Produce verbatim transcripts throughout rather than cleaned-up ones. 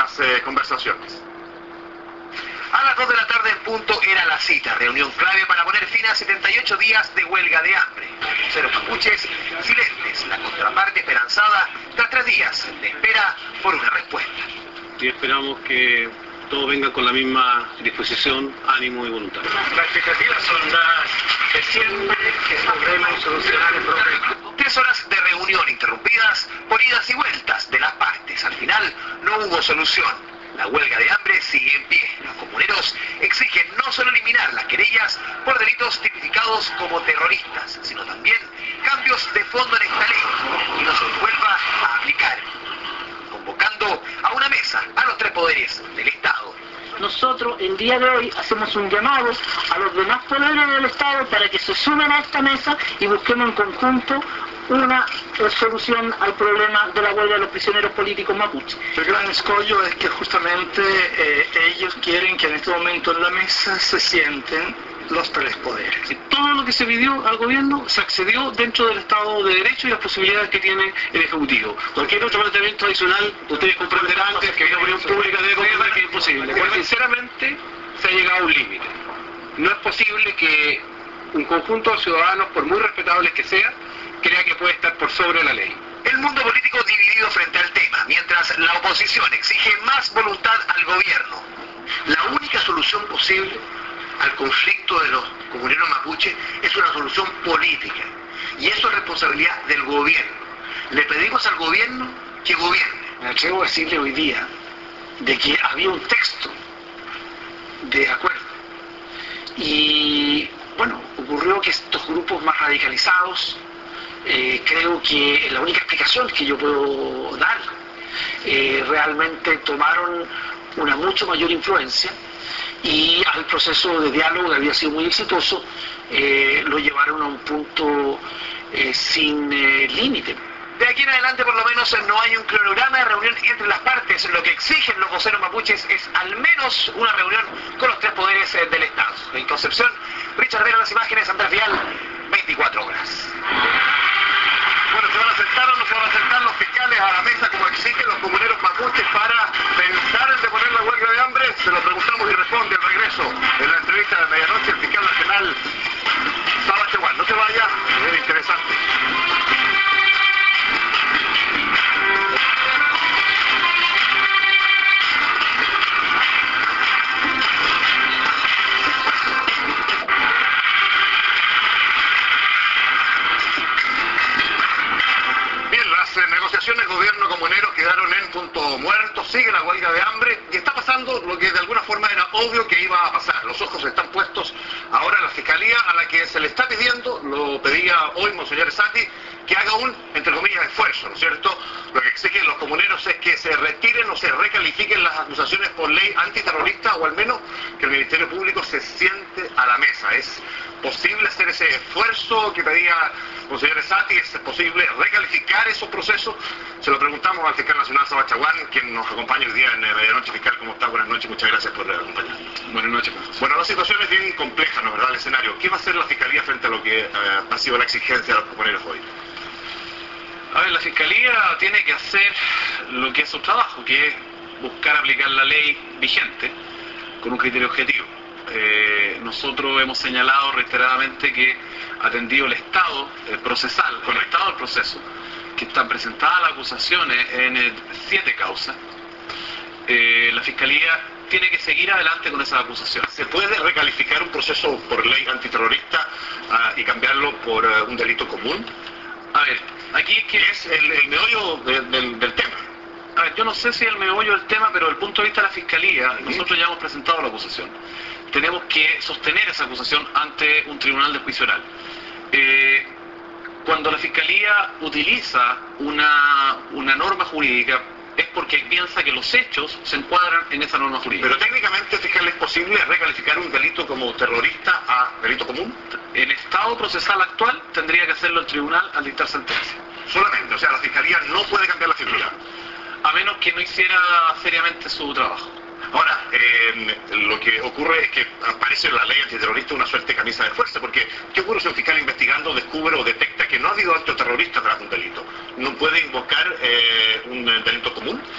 las eh, conversaciones. A las dos de la tarde en punto era la cita, reunión clave para poner fin a setenta y ocho días de huelga de hambre. Los voceros mapuches silentes, la contraparte esperanzada tras tres días de espera por una respuesta. Y esperamos que todos vengan con la misma disposición, ánimo y voluntad. Las expectativas son las de siempre, que logremos solucionar el problema. Tres horas de reunión interrumpidas por idas y vueltas de las partes. Al final no hubo solución. La huelga de hambre sigue en pie. Los comuneros exigen no solo eliminar las querellas por delitos tipificados como terroristas, sino también cambios de fondo en esta ley y no se vuelva a aplicar. Convocando a una mesa a los tres poderes del Estado. Nosotros el día de hoy hacemos un llamado a los demás poderes del Estado para que se sumen a esta mesa y busquemos en conjunto una solución al problema de la huelga de los prisioneros políticos mapuches. El gran escollo es que justamente eh, ellos quieren que en este momento en la mesa se sienten los tres poderes. Y todo lo que se pidió al gobierno se accedió dentro del Estado de Derecho y las posibilidades que tiene el Ejecutivo. Cualquier otro planteamiento adicional, ustedes comprenderán que la opinión pública debe comprender que es imposible. Porque sinceramente se ha llegado a un límite. No es posible que un conjunto de ciudadanos, por muy respetables que sean, crea que puede estar por sobre la ley. El mundo político dividido frente al tema, mientras la oposición exige más voluntad al gobierno. La única solución posible al conflicto de los comuneros mapuches es una solución política. Y eso es responsabilidad del gobierno. Le pedimos al gobierno que gobierne. Me atrevo a decirle hoy día de que había un texto de acuerdo. Y bueno, ocurrió que estos grupos más radicalizados, eh, creo que la única explicación que yo puedo dar, eh, realmente tomaron una mucho mayor influencia y al proceso de diálogo, que había sido muy exitoso, eh, lo llevaron a un punto eh, sin eh, límite. De aquí en adelante, por lo menos, no hay un cronograma de reunión entre las partes. Lo que exigen los voceros mapuches es al menos una reunión con los tres poderes eh, del Estado. En Concepción, Richard Vera, las imágenes, Andrés Vial, veinticuatro horas. Bueno, ¿se van a sentar o no se van a sentar los fiscales a la mesa como exigen los comuneros mapuches para pensar en deponer la huelga de hambre? Se lo preguntamos y responde al regreso en la entrevista de medianoche el fiscal nacional Sabacheguán. No se vaya, es interesante. Negociaciones gobierno-comuneros quedaron en punto muerto, sigue la huelga de hambre y está pasando lo que de alguna forma era obvio que iba a pasar. Los ojos están puestos ahora en la Fiscalía, a la que se le está pidiendo, lo pedía hoy Monseñor Sati, que haga un, entre comillas, esfuerzo, ¿no es cierto? Lo que exigen los comuneros es que se retiren o se recalifiquen las acusaciones por ley antiterrorista o al menos que el Ministerio Público se siente a la mesa. ¿Es posible hacer ese esfuerzo que pedía Monseñor Sati? ¿Es posible recalificar esos procesos? Se lo preguntamos al fiscal nacional Sabacheguán, quien nos acompaña hoy día en Medianoche. Fiscal, ¿cómo está? Buenas noches, muchas gracias por acompañarnos. Buenas noches, profesor. Bueno, la situación es bien compleja, ¿no es verdad? El escenario. ¿Qué va a hacer la Fiscalía frente a lo que eh, ha sido la exigencia de los comuneros hoy? A ver, la Fiscalía tiene que hacer lo que es su trabajo, que es buscar aplicar la ley vigente con un criterio objetivo. Eh, nosotros hemos señalado reiteradamente que, atendido el estado el procesal, con el estado del proceso, que están presentadas las acusaciones en eh, siete causas, eh, la Fiscalía tiene que seguir adelante con esas acusaciones. ¿Se puede recalificar un proceso por ley antiterrorista uh, y cambiarlo por uh, un delito común? A ver, aquí es que es el, el meollo de, del, del tema. A ver, yo no sé si el meollo del tema, pero desde el punto de vista de la Fiscalía, ¿sí? Nosotros ya hemos presentado la acusación. Tenemos que sostener esa acusación ante un tribunal de juicio oral. Eh, cuando la Fiscalía utiliza una, una norma jurídica, es porque piensa que los hechos se encuadran en esa norma jurídica. Pero técnicamente, fiscal, ¿es posible recalificar un delito como terrorista a delito común? En estado procesal actual tendría que hacerlo el tribunal al dictar sentencia. Solamente, o sea, la Fiscalía no puede cambiar la figura. A menos que no hiciera seriamente su trabajo. Ahora, eh, lo que ocurre es que aparece en la ley antiterrorista una suerte de camisa de fuerza, porque ¿qué ocurre si un fiscal investigando descubre o detecta que no ha habido acto terrorista tras un delito? ¿No puede invocar eh, un delito común?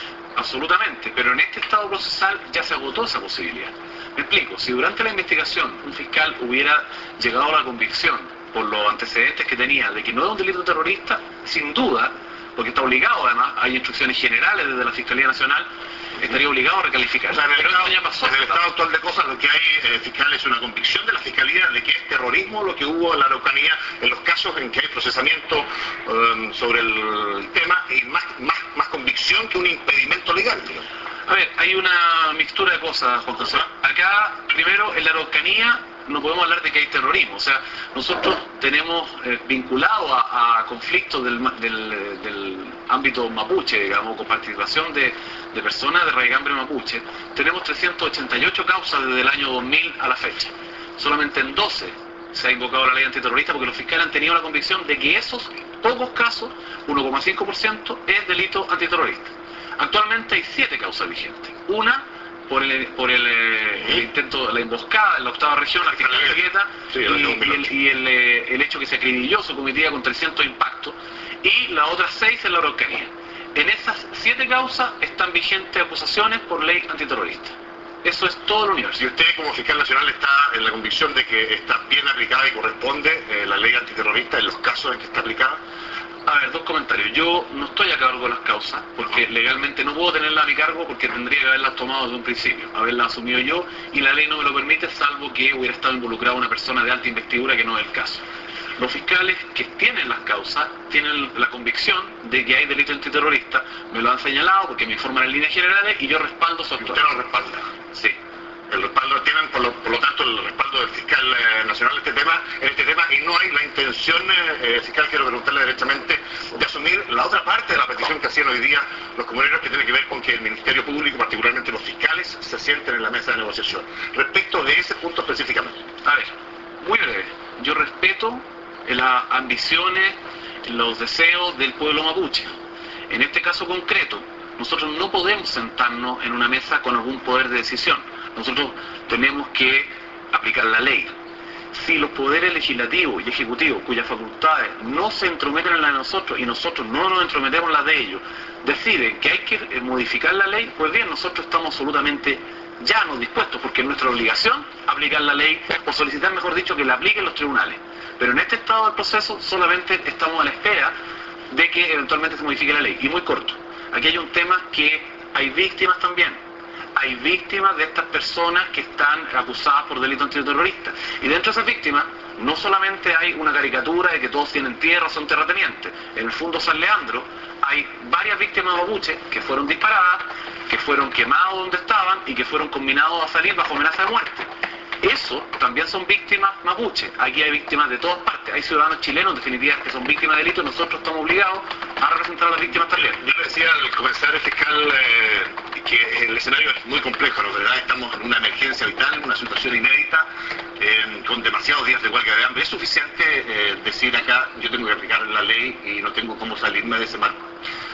Absolutamente, pero en este estado procesal ya se agotó esa posibilidad. Me explico, si durante la investigación un fiscal hubiera llegado a la convicción, por los antecedentes que tenía, de que no era un delito terrorista, sin duda, porque está obligado además, hay instrucciones generales desde la Fiscalía Nacional, estaría obligado a recalificar. O sea, en el, pero estado, esto ya pasó. en el estado actual de cosas lo que hay, eh, fiscal, es una convicción de la Fiscalía de que es terrorismo lo que hubo en la Araucanía en los casos en que hay procesamiento um, sobre el tema y más, más, más convicción que un impedimento legal, digamos. A ver, hay una mixtura de cosas, Juan José. Acá, primero, en la Araucanía no podemos hablar de que hay terrorismo. O sea, nosotros tenemos eh, vinculado a, a conflictos del, del, del ámbito mapuche, digamos, con participación de, de personas de raigambre mapuche, tenemos trescientas ochenta y ocho causas desde el año dos mil a la fecha. Solamente en doce se ha invocado la ley antiterrorista porque los fiscales han tenido la convicción de que esos pocos casos, uno coma cinco por ciento, es delito antiterrorista. Actualmente hay siete causas vigentes. Una por el, por el, eh, el intento, la emboscada en la octava región, la Gueta, sí, y, y, el, y el, eh, el hecho que se acribilló su comitiva con trescientos impactos, y las otras seis en la Araucanía. En esas siete causas están vigentes acusaciones por ley antiterrorista. Eso es todo el universo. ¿Y usted como fiscal nacional está en la convicción de que está bien aplicada y corresponde eh, la ley antiterrorista en los casos en que está aplicada? A ver, dos comentarios. Yo no estoy a cargo de las causas, porque legalmente no puedo tenerlas a mi cargo porque tendría que haberlas tomado desde un principio, haberlas asumido yo, y la ley no me lo permite, salvo que hubiera estado involucrada una persona de alta investidura, que no es el caso. Los fiscales que tienen las causas tienen la convicción de que hay delito antiterrorista, me lo han señalado porque me informan en líneas generales y yo respaldo su ¿Usted actuación. lo respalda? Sí. El respaldo tienen, por lo, por lo tanto, el respaldo del fiscal eh, nacional en este tema, en este tema, y no hay la intención, eh, fiscal, quiero preguntarle directamente, de asumir la otra parte de la petición que hacían hoy día los comuneros, que tiene que ver con que el Ministerio Público, particularmente los fiscales, se sienten en la mesa de negociación. Respecto de ese punto específicamente. A ver, muy breve. Yo respeto las ambiciones, los deseos del pueblo mapuche. En este caso concreto, nosotros no podemos sentarnos en una mesa con algún poder de decisión. Nosotros tenemos que aplicar la ley. Si los poderes legislativos y ejecutivos, cuyas facultades no se entrometen en la de nosotros y nosotros no nos entrometemos en las de ellos, deciden que hay que modificar la ley, pues bien, nosotros estamos absolutamente llanos, dispuestos, porque es nuestra obligación aplicar la ley, o solicitar, mejor dicho, que la apliquen los tribunales. Pero en este estado del proceso solamente estamos a la espera de que eventualmente se modifique la ley. Y muy corto, aquí hay un tema que hay víctimas también. Hay víctimas de estas personas que están acusadas por delitos antiterroristas. Y dentro de esas víctimas, no solamente hay una caricatura de que todos tienen tierra, son terratenientes. En el Fundo San Leandro hay varias víctimas mapuches que fueron disparadas, que fueron quemados donde estaban y que fueron combinados a salir bajo amenaza de muerte. Eso también son víctimas mapuches. Aquí hay víctimas de todas partes. Hay ciudadanos chilenos, en definitiva, que son víctimas de delitos. Nosotros estamos obligados a representar a las víctimas también. Yo le decía al comenzar, fiscal, eh, que el escenario es muy complejo, ¿no? ¿Verdad? Estamos en una emergencia vital, una situación inédita, eh, con demasiados días de huelga de hambre. ¿Es suficiente eh, decir acá, yo tengo que aplicar la ley y no tengo cómo salirme de ese marco?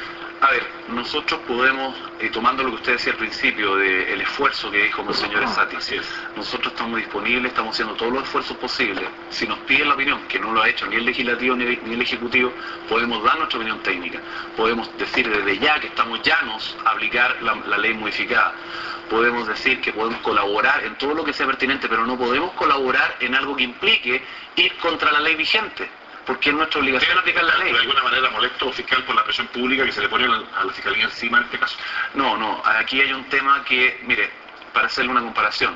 A ver, nosotros podemos, y tomando lo que usted decía al principio, del esfuerzo que dijo el señor Esati, nosotros estamos disponibles, estamos haciendo todos los esfuerzos posibles. Si nos piden la opinión, que no lo ha hecho ni el legislativo ni el, ni el ejecutivo, podemos dar nuestra opinión técnica. Podemos decir desde ya que estamos llanos a aplicar la, la ley modificada. Podemos decir que podemos colaborar en todo lo que sea pertinente, pero no podemos colaborar en algo que implique ir contra la ley vigente, porque es nuestra obligación aplicar la ley. ¿De alguna manera molesto, fiscal, por la presión pública que se le pone a la Fiscalía encima en este caso? No, no, aquí hay un tema que, mire, para hacerle una comparación,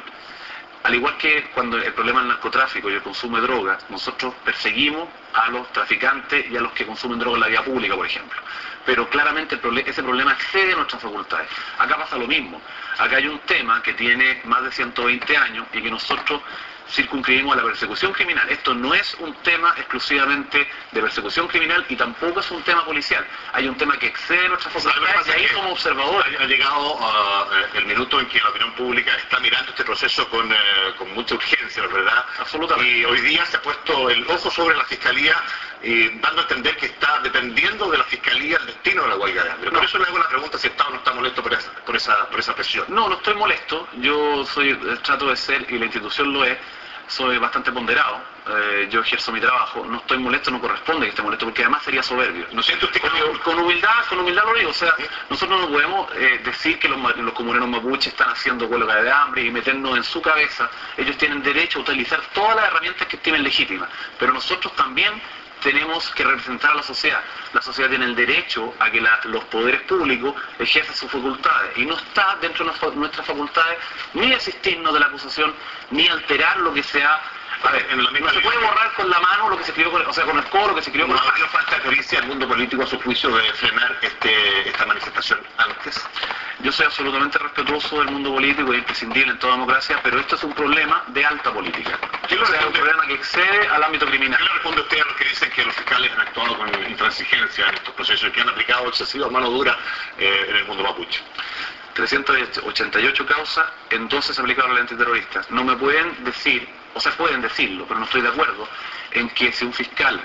al igual que cuando el problema del narcotráfico y el consumo de drogas, nosotros perseguimos a los traficantes y a los que consumen drogas en la vía pública, por ejemplo. Pero claramente el proble- ese problema excede nuestras facultades. Acá pasa lo mismo. Acá hay un tema que tiene más de ciento veinte años y que nosotros circunscribimos a la persecución criminal. Esto no es un tema exclusivamente de persecución criminal y tampoco es un tema policial. Hay un tema que excede nuestras facultades y ahí como observador. Ha, ha llegado uh, el minuto en que la opinión pública está mirando este proceso con, uh, con mucha urgencia, ¿verdad? Absolutamente. Y hoy día se ha puesto el ojo sobre la Fiscalía, y dando a entender que está dependiendo de la Fiscalía el destino de la huelga de hambre. Por No. eso le hago la pregunta si está o no está molesto por esa, por esa, por esa presión. No, no estoy molesto. Yo soy trato de ser, y la institución lo es, soy bastante ponderado, eh, yo ejerzo mi trabajo, no estoy molesto, no corresponde que esté molesto, porque además sería soberbio. ¿No siente usted Con, que... con humildad, con humildad lo digo, o sea, nosotros no podemos eh, decir que los, los comuneros mapuches están haciendo huelga de hambre y meternos en su cabeza. Ellos tienen derecho a utilizar todas las herramientas que estimen legítimas, pero nosotros también tenemos que representar a la sociedad. La sociedad tiene el derecho a que la, los poderes públicos ejerzan sus facultades, y no está dentro de nuestras facultades ni asistirnos de la acusación, ni alterar lo que sea. A ver, en la misma no se puede borrar con la mano lo que se escribió, con, o sea, con el codo lo que se escribió con ¿No la ha mano. habido falta de pericia al mundo político a su juicio de frenar este, esta manifestación antes? Yo soy absolutamente respetuoso del mundo político, es imprescindible en toda democracia, pero esto es un problema de alta política. ¿Qué lo O sea, es un responde? problema que excede al ámbito criminal. ¿Qué le responde usted a los que dicen que los fiscales han actuado con intransigencia en estos procesos y que han aplicado excesiva mano dura eh, en el mundo mapuche? trescientas ochenta y ocho causas, en doce se aplicaron a la ley antiterrorista. No me pueden decir, o sea, pueden decirlo, pero no estoy de acuerdo, en que si un fiscal,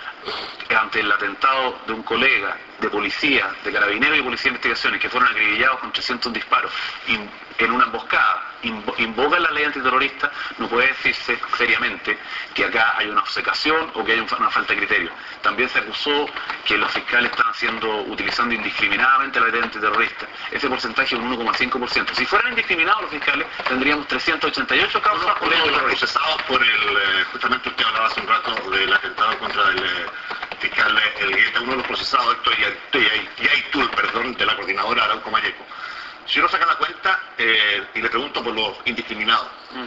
ante el atentado de un colega de policía, de carabineros y policía de investigaciones, que fueron acribillados con trescientos disparos in, en una emboscada, invo, invoca la ley antiterrorista, no puede decirse seriamente que acá hay una obcecación o que hay un, una falta de criterio. También se acusó que los fiscales están haciendo, utilizando indiscriminadamente la ley antiterrorista. Ese porcentaje es un uno coma cinco por ciento. Si fueran indiscriminados los fiscales, tendríamos trescientas ochenta y ocho causas por ley antiterrorista. Procesados por el, eh, justamente usted hablaba hace un rato del atentado contra el eh, fiscal Elgueta, uno de los procesados, Héctor Yaitul, perdón, de la coordinadora Arauco Mayeco. Si uno saca la cuenta eh, y le pregunto por los indiscriminados, mm.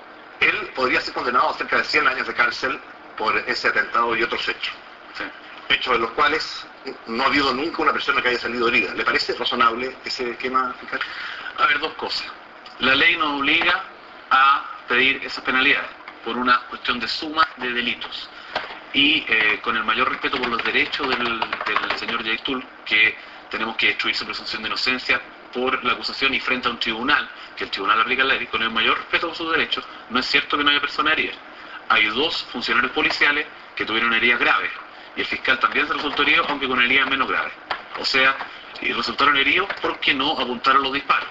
él podría ser condenado a cerca de cien años de cárcel por ese atentado y otros hechos. Sí. Hechos en los cuales no ha habido nunca una persona que haya salido herida. ¿Le parece razonable ese esquema fiscal? A ver, dos cosas. La ley nos obliga a pedir esas penalidades por una cuestión de suma de delitos. Y eh, con el mayor respeto por los derechos del, del señor Yaitul, que tenemos que destruir su presunción de inocencia por la acusación y frente a un tribunal, que el tribunal aplica la ley, con el mayor respeto por sus derechos, no es cierto que no haya personas heridas. Hay dos funcionarios policiales que tuvieron heridas graves, y el fiscal también se resultó herido, aunque con heridas menos graves. O sea, y resultaron heridos porque no apuntaron los disparos.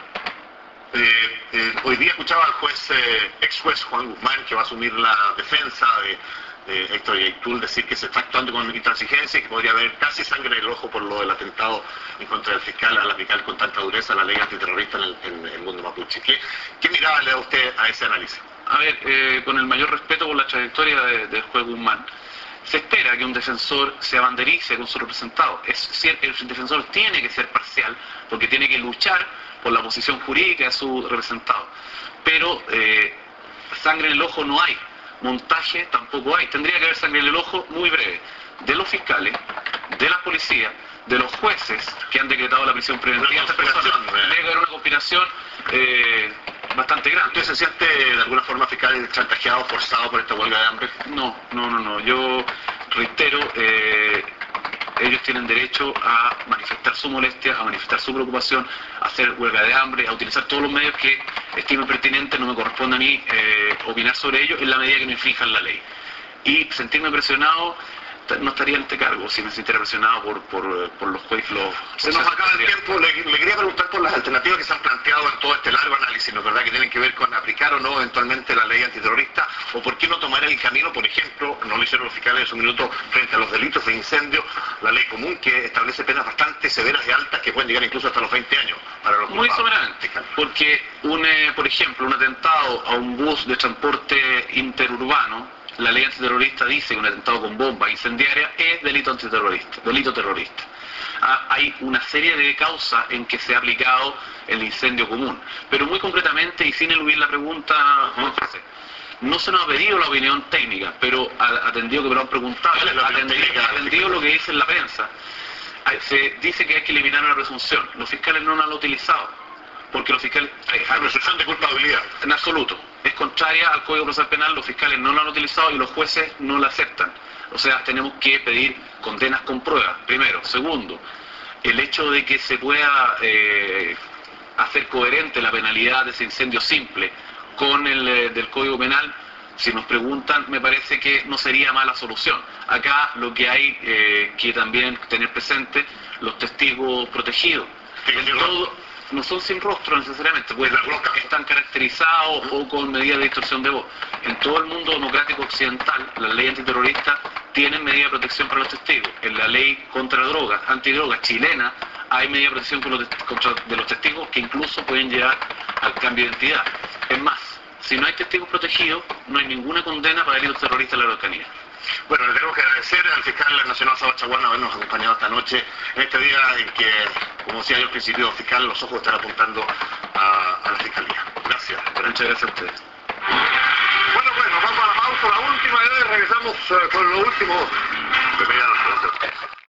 Eh, eh, hoy día escuchaba al juez, eh, ex juez Juan Guzmán, que va a asumir la defensa de Eh, Héctor Yaitul, decir que se está actuando con intransigencia y que podría haber casi sangre en el ojo por lo del atentado en contra del fiscal al aplicar con tanta dureza la ley antiterrorista en el, en el mundo mapuche. ¿Qué, ¿Qué mirada le da usted a ese análisis? A ver, eh, con el mayor respeto por la trayectoria de, del juez Guzmán, se espera que un defensor se abanderice con su representado. Es, el defensor tiene que ser parcial porque tiene que luchar por la posición jurídica de su representado. Pero eh, sangre en el ojo no hay. Montaje tampoco hay. Tendría que haber sangre en el ojo muy breve de los fiscales, de las policías, de los jueces que han decretado la prisión preventiva de estas personas. Tendría que haber una conspiración eh, bastante grande. ¿Usted se siente de alguna forma fiscal chantajeado, forzado por esta huelga de hambre? No, no, no, no. Yo reitero, eh, ellos tienen derecho a manifestar su molestia, a manifestar su preocupación, a hacer huelga de hambre, a utilizar todos los medios que estimen pertinentes. No me corresponde a mí eh, opinar sobre ello en la medida que no infrinjan la ley. Y sentirme presionado, no estaría en este cargo si me sintiera presionado por, por, por los jueces. Los se nos acaba el tiempo. Le, le quería preguntar por las alternativas que se han planteado en todo este largo análisis, ¿no es verdad?, que tienen que ver con aplicar o no eventualmente la ley antiterrorista, o por qué no tomar el camino, por ejemplo, no lo hicieron los fiscales en su minuto, frente a los delitos de incendio, la ley común que establece penas bastante severas y altas que pueden llegar incluso hasta los veinte años para los muy soberanamente, porque un, eh, por ejemplo, un atentado a un bus de transporte interurbano, la ley antiterrorista dice que un atentado con bomba incendiaria es delito antiterrorista, delito terrorista. Ah, hay una serie de causas en que se ha aplicado el incendio común, pero muy concretamente y sin eludir la pregunta, Juan José, no se nos ha pedido la opinión técnica, pero atendido que me lo han preguntado, atendido, atendido lo que dice en la prensa, se dice que hay que eliminar una presunción. Los fiscales no la han utilizado. Porque los fiscales... La presunción de culpabilidad. En absoluto. Es contraria al Código Procesal Penal, los fiscales no lo han utilizado y los jueces no la aceptan. O sea, tenemos que pedir condenas con pruebas, primero. Segundo, el hecho de que se pueda eh, hacer coherente la penalidad de ese incendio simple con el eh, del Código Penal, si nos preguntan, me parece que no sería mala solución. Acá lo que hay eh, que también tener presente, los testigos protegidos. En todo, no son sin rostro necesariamente, pues están caracterizados o con medidas de distorsión de voz. En todo el mundo democrático occidental, la ley antiterrorista tiene medidas de protección para los testigos. En la ley contra drogas, antidrogas chilena, hay medidas de protección por los, contra, de los testigos que incluso pueden llevar al cambio de identidad. Es más, si no hay testigos protegidos, no hay ninguna condena para delitos terroristas en la Araucanía. Bueno, le tenemos que agradecer al fiscal nacional Saba Chaguán habernos acompañado esta noche, en este día en que, como decía yo al principio, fiscal, los ojos están apuntando a, a la fiscalía. Gracias. Muchas gracias a ustedes. Bueno, pues nos vamos a la pausa, la última, y regresamos uh, con lo último de Mediano.